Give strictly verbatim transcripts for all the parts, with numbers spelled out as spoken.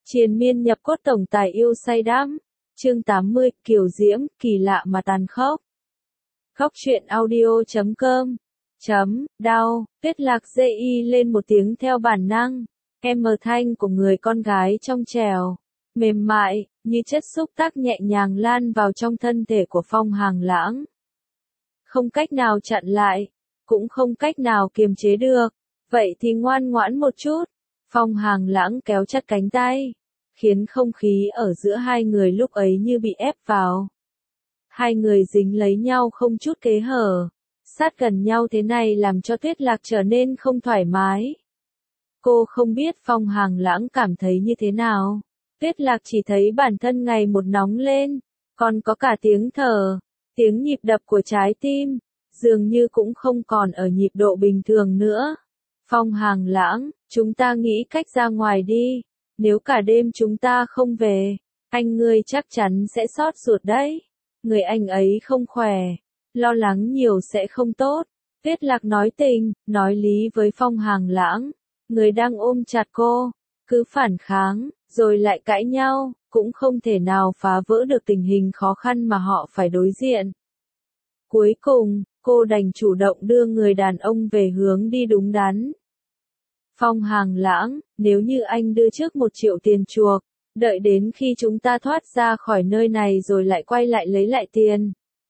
Triền miên nhập cốt tổng tài yêu say đắm. Chương tám mươi, kiều diễm, kỳ lạ mà tàn khốc. Khóc chuyện audio chấm com. Chấm, đau, Tuyết Lạc dê y lên một tiếng theo bản năng. Em mờ thanh của người con gái trong trèo. Mềm mại, như chất xúc tác nhẹ nhàng lan vào trong thân thể của Phong Hàng Lãng. Không cách nào chặn lại, cũng không cách nào kiềm chế được. Vậy thì ngoan ngoãn một chút. Phong Hàng Lãng kéo chặt cánh tay, khiến không khí ở giữa hai người lúc ấy như bị ép vào. Hai người dính lấy nhau không chút kẽ hở. Sát gần nhau thế này làm cho Tuyết Lạc trở nên không thoải mái. Cô không biết Phong Hàng Lãng cảm thấy như thế nào. Tuyết Lạc chỉ thấy bản thân ngày một nóng lên, còn có cả tiếng thở, tiếng nhịp đập của trái tim, dường như cũng không còn ở nhịp độ bình thường nữa. Phong Hàng Lãng, chúng ta nghĩ cách ra ngoài đi, nếu cả đêm chúng ta không về, anh ngươi chắc chắn sẽ xót ruột đấy. Người anh ấy không khỏe, lo lắng nhiều sẽ không tốt. Tuyết Lạc nói tình, nói lý với Phong Hàng Lãng. Người đang ôm chặt cô, cứ phản kháng, rồi lại cãi nhau, cũng không thể nào phá vỡ được tình hình khó khăn mà họ phải đối diện. Cuối cùng, cô đành chủ động đưa người đàn ông về hướng đi đúng đắn. Phong Hàng Lãng, nếu như anh đưa trước một triệu tiền chuộc, đợi đến khi chúng ta thoát ra khỏi nơi này rồi lại quay lại lấy lại tiền.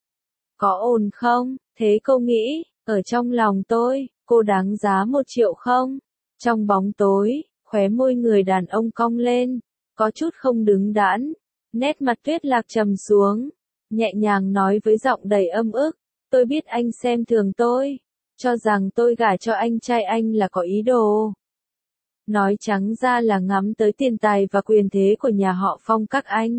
Có ổn không? Thế cô nghĩ, ở trong lòng tôi, cô đáng giá một triệu không? Trong bóng tối, khóe môi người đàn ông cong lên, có chút không đứng đắn. Nét mặt Tuyết Lạc trầm xuống, nhẹ nhàng nói với giọng đầy âm ức. Tôi biết anh xem thường tôi, cho rằng tôi gả cho anh trai anh là có ý đồ. Nói trắng ra là ngắm tới tiền tài và quyền thế của nhà họ Phong các anh.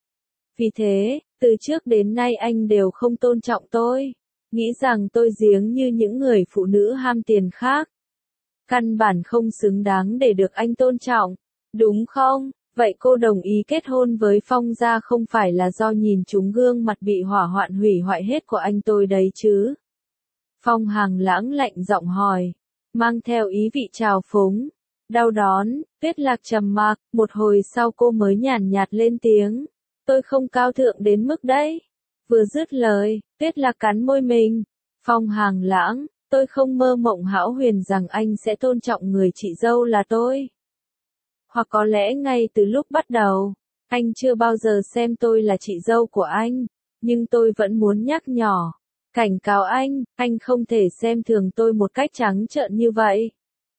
Vì thế, từ trước đến nay anh đều không tôn trọng tôi, nghĩ rằng tôi giếng như những người phụ nữ ham tiền khác. Căn bản không xứng đáng để được anh tôn trọng, đúng không? Vậy cô đồng ý kết hôn với Phong gia không phải là do nhìn trúng gương mặt bị hỏa hoạn hủy hoại hết của anh tôi đấy chứ? Phong Hàng Lãng lạnh giọng hỏi, mang theo ý vị trào phúng. Đau đớn, Tuyết Lạc trầm mặc, một hồi sau cô mới nhàn nhạt lên tiếng. Tôi không cao thượng đến mức đấy. Vừa dứt lời, Tuyết Lạc cắn môi mình. Phong Hàng Lãng, tôi không mơ mộng hão huyền rằng anh sẽ tôn trọng người chị dâu là tôi. Hoặc có lẽ ngay từ lúc bắt đầu, anh chưa bao giờ xem tôi là chị dâu của anh, nhưng tôi vẫn muốn nhắc nhỏ, cảnh cáo anh, anh không thể xem thường tôi một cách trắng trợn như vậy.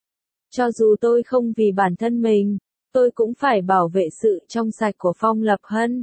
Cho dù tôi không vì bản thân mình, tôi cũng phải bảo vệ sự trong sạch của Phong Lập Hân.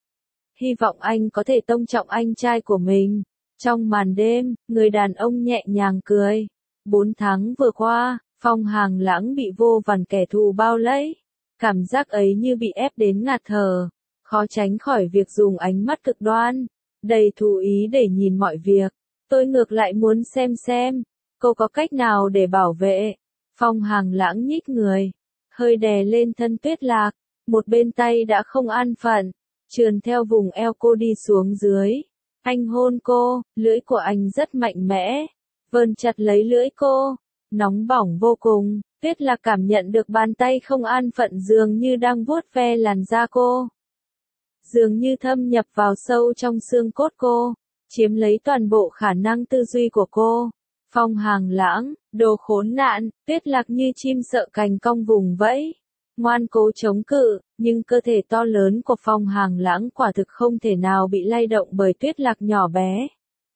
Hy vọng anh có thể tôn trọng anh trai của mình. Trong màn đêm, người đàn ông nhẹ nhàng cười. Bốn tháng vừa qua, Phong Hàng Lãng bị vô vàn kẻ thù bao lấy. Cảm giác ấy như bị ép đến ngạt thở, khó tránh khỏi việc dùng ánh mắt cực đoan, đầy thù ý để nhìn mọi việc. Tôi ngược lại muốn xem xem, cô có cách nào để bảo vệ. Phong Hàng Lãng nhích người, hơi đè lên thân Tuyết Lạc, một bên tay đã không an phận, trườn theo vùng eo cô đi xuống dưới. Anh hôn cô, lưỡi của anh rất mạnh mẽ, vờn chặt lấy lưỡi cô, nóng bỏng vô cùng. Tuyết Lạc cảm nhận được bàn tay không an phận dường như đang vuốt ve làn da cô. Dường như thâm nhập vào sâu trong xương cốt cô, chiếm lấy toàn bộ khả năng tư duy của cô. Phong Hàng Lãng, đồ khốn nạn, Tuyết Lạc như chim sợ cành cong vùng vẫy. Ngoan cố chống cự, nhưng cơ thể to lớn của Phong Hàng Lãng quả thực không thể nào bị lay động bởi Tuyết Lạc nhỏ bé.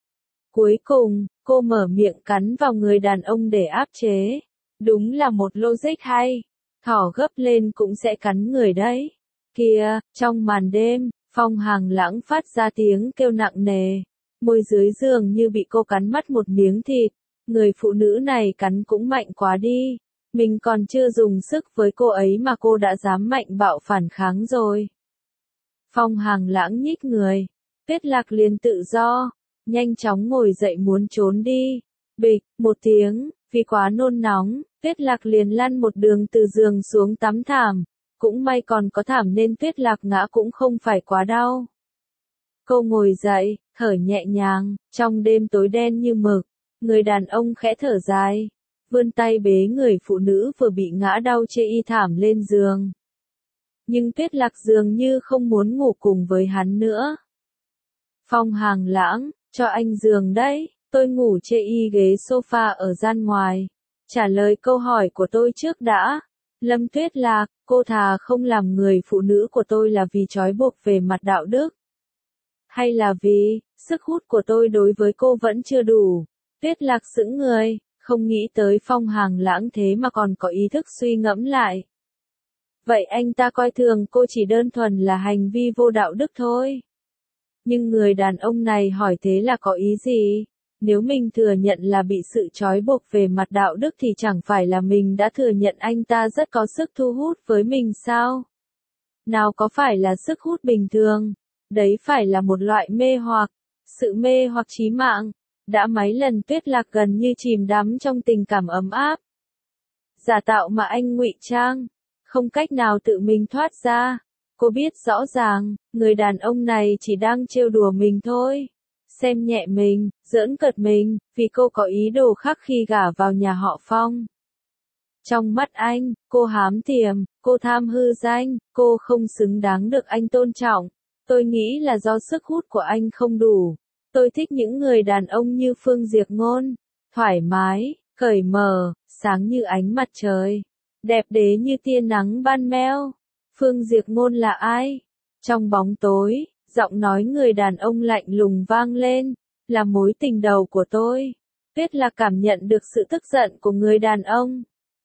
Cuối cùng, cô mở miệng cắn vào người đàn ông để áp chế. Đúng là một logic hay. Thỏ gấp lên cũng sẽ cắn người đấy. Kìa, trong màn đêm, Phong Hàng Lãng phát ra tiếng kêu nặng nề. Môi dưới giường như bị cô cắn mất một miếng thịt. Người phụ nữ này cắn cũng mạnh quá đi. Mình còn chưa dùng sức với cô ấy mà cô đã dám mạnh bạo phản kháng rồi. Phong Hàng Lãng nhích người. Tuyết Lạc liền tự do, nhanh chóng ngồi dậy muốn trốn đi. Bịch, một tiếng, vì quá nôn nóng, Tuyết Lạc liền lăn một đường từ giường xuống tắm thảm. Cũng may còn có thảm nên Tuyết Lạc ngã cũng không phải quá đau. Cô ngồi dậy, thở nhẹ nhàng, trong đêm tối đen như mực. Người đàn ông khẽ thở dài, vươn tay bế người phụ nữ vừa bị ngã đau chê y thảm lên giường. Nhưng Tuyết Lạc dường như không muốn ngủ cùng với hắn nữa. Phong Hàng Lãng, cho anh giường đấy, tôi ngủ chê y ghế sofa ở gian ngoài. Trả lời câu hỏi của tôi trước đã. Lâm Tuyết Lạc, cô thà không làm người phụ nữ của tôi là vì trói buộc về mặt đạo đức. Hay là vì, sức hút của tôi đối với cô vẫn chưa đủ. Tuyết Lạc sững người, không nghĩ tới Phong Hàng Lãng thế mà còn có ý thức suy ngẫm lại. Vậy anh ta coi thường cô chỉ đơn thuần là hành vi vô đạo đức thôi. Nhưng người đàn ông này hỏi thế là có ý gì? Nếu mình thừa nhận là bị sự trói buộc về mặt đạo đức thì chẳng phải là mình đã thừa nhận anh ta rất có sức thu hút với mình sao? Nào có phải là sức hút bình thường, đấy phải là một loại mê hoặc, sự mê hoặc chí mạng. Đã mấy lần Tuyết Lạc gần như chìm đắm trong tình cảm ấm áp. Giả tạo mà anh ngụy trang, không cách nào tự mình thoát ra. Cô biết rõ ràng, người đàn ông này chỉ đang trêu đùa mình thôi. Xem nhẹ mình, giỡn cợt mình, vì cô có ý đồ khác khi gả vào nhà họ Phong. Trong mắt anh, cô hám tiềm, cô tham hư danh, cô không xứng đáng được anh tôn trọng. Tôi nghĩ là do sức hút của anh không đủ. Tôi thích những người đàn ông như Phương Diệp Ngôn, thoải mái, cởi mở, sáng như ánh mặt trời, đẹp đẽ như tia nắng ban meo. Phương Diệp Ngôn là ai? Trong bóng tối, giọng nói người đàn ông lạnh lùng vang lên, là mối tình đầu của tôi. Tuyết Lạc cảm nhận được sự tức giận của người đàn ông.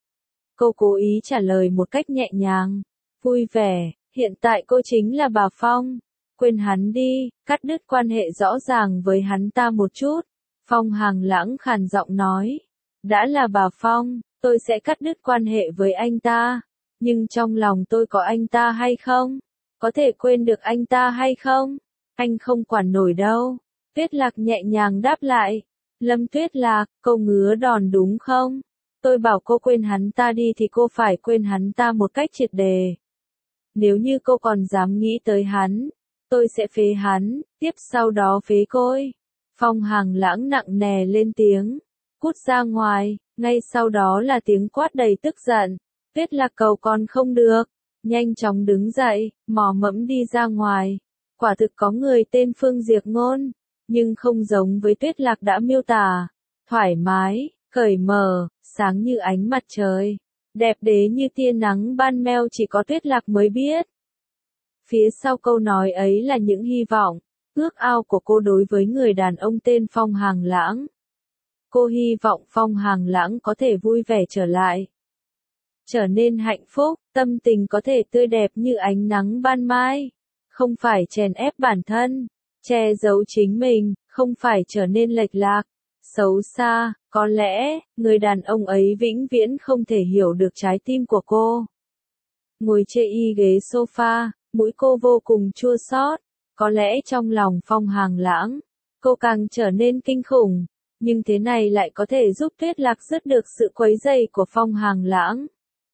Cô cố ý trả lời một cách nhẹ nhàng, vui vẻ, hiện tại cô chính là bà Phong. Quên hắn đi, cắt đứt quan hệ rõ ràng với hắn ta một chút. Phong Hàng Lãng khàn giọng nói, đã là bà Phong, tôi sẽ cắt đứt quan hệ với anh ta. Nhưng trong lòng tôi có anh ta hay không? Có thể quên được anh ta hay không? Anh không quản nổi đâu. Tuyết Lạc nhẹ nhàng đáp lại. Lâm Tuyết Lạc, cô ngứa đòn đúng không? Tôi bảo cô quên hắn ta đi thì cô phải quên hắn ta một cách triệt đề. Nếu như cô còn dám nghĩ tới hắn, tôi sẽ phế hắn, tiếp sau đó phế cô. Phong Hàng Lãng nặng nề lên tiếng. Cút ra ngoài, ngay sau đó là tiếng quát đầy tức giận. Tuyết Lạc cầu còn không được, nhanh chóng đứng dậy, mò mẫm đi ra ngoài. Quả thực có người tên Phương Diệp Ngôn, nhưng không giống với Tuyết Lạc đã miêu tả. Thoải mái, cởi mở, sáng như ánh mặt trời, đẹp đẽ như tia nắng ban meo chỉ có Tuyết Lạc mới biết. Phía sau câu nói ấy là những hy vọng, ước ao của cô đối với người đàn ông tên Phong Hàng Lãng. Cô hy vọng Phong Hàng Lãng có thể vui vẻ trở lại, trở nên hạnh phúc, tâm tình có thể tươi đẹp như ánh nắng ban mai, không phải chèn ép bản thân, che giấu chính mình, không phải trở nên lệch lạc, xấu xa. Có lẽ, người đàn ông ấy vĩnh viễn không thể hiểu được trái tim của cô. Ngồi chê y ghế sofa, mũi cô vô cùng chua xót. Có lẽ trong lòng Phong Hàng Lãng, cô càng trở nên kinh khủng, nhưng thế này lại có thể giúp Tuyết Lạc dứt được sự quấy rầy của Phong Hàng Lãng.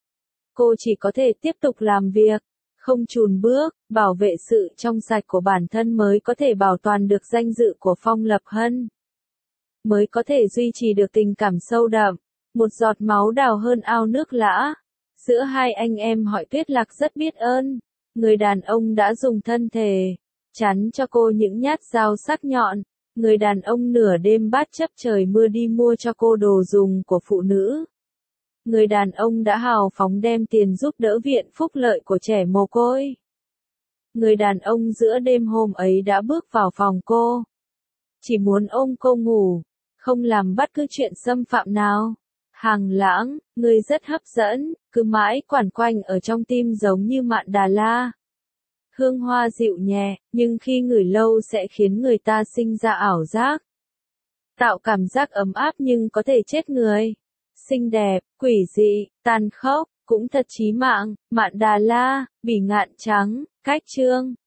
Cô chỉ có thể tiếp tục làm việc, không chùn bước, bảo vệ sự trong sạch của bản thân mới có thể bảo toàn được danh dự của Phong Lập Hân. Mới có thể duy trì được tình cảm sâu đậm, một giọt máu đào hơn ao nước lã. Giữa hai anh em họ Tuyết Lạc rất biết ơn, người đàn ông đã dùng thân thể, chắn cho cô những nhát dao sắc nhọn. Người đàn ông nửa đêm bất chấp trời mưa đi mua cho cô đồ dùng của phụ nữ. Người đàn ông đã hào phóng đem tiền giúp đỡ viện phúc lợi của trẻ mồ côi. Người đàn ông giữa đêm hôm ấy đã bước vào phòng cô, chỉ muốn ôm cô ngủ, không làm bất cứ chuyện xâm phạm nào. Hàng Lãng, người rất hấp dẫn, cứ mãi quằn quanh ở trong tim giống như mạn đà la. Hương hoa dịu nhẹ, nhưng khi ngửi lâu sẽ khiến người ta sinh ra ảo giác. Tạo cảm giác ấm áp nhưng có thể chết người. Xinh đẹp, quỷ dị, tàn khốc, cũng thật chí mạng. Mạn Đà La, Bỉ Ngạn Trắng, Cách Trương.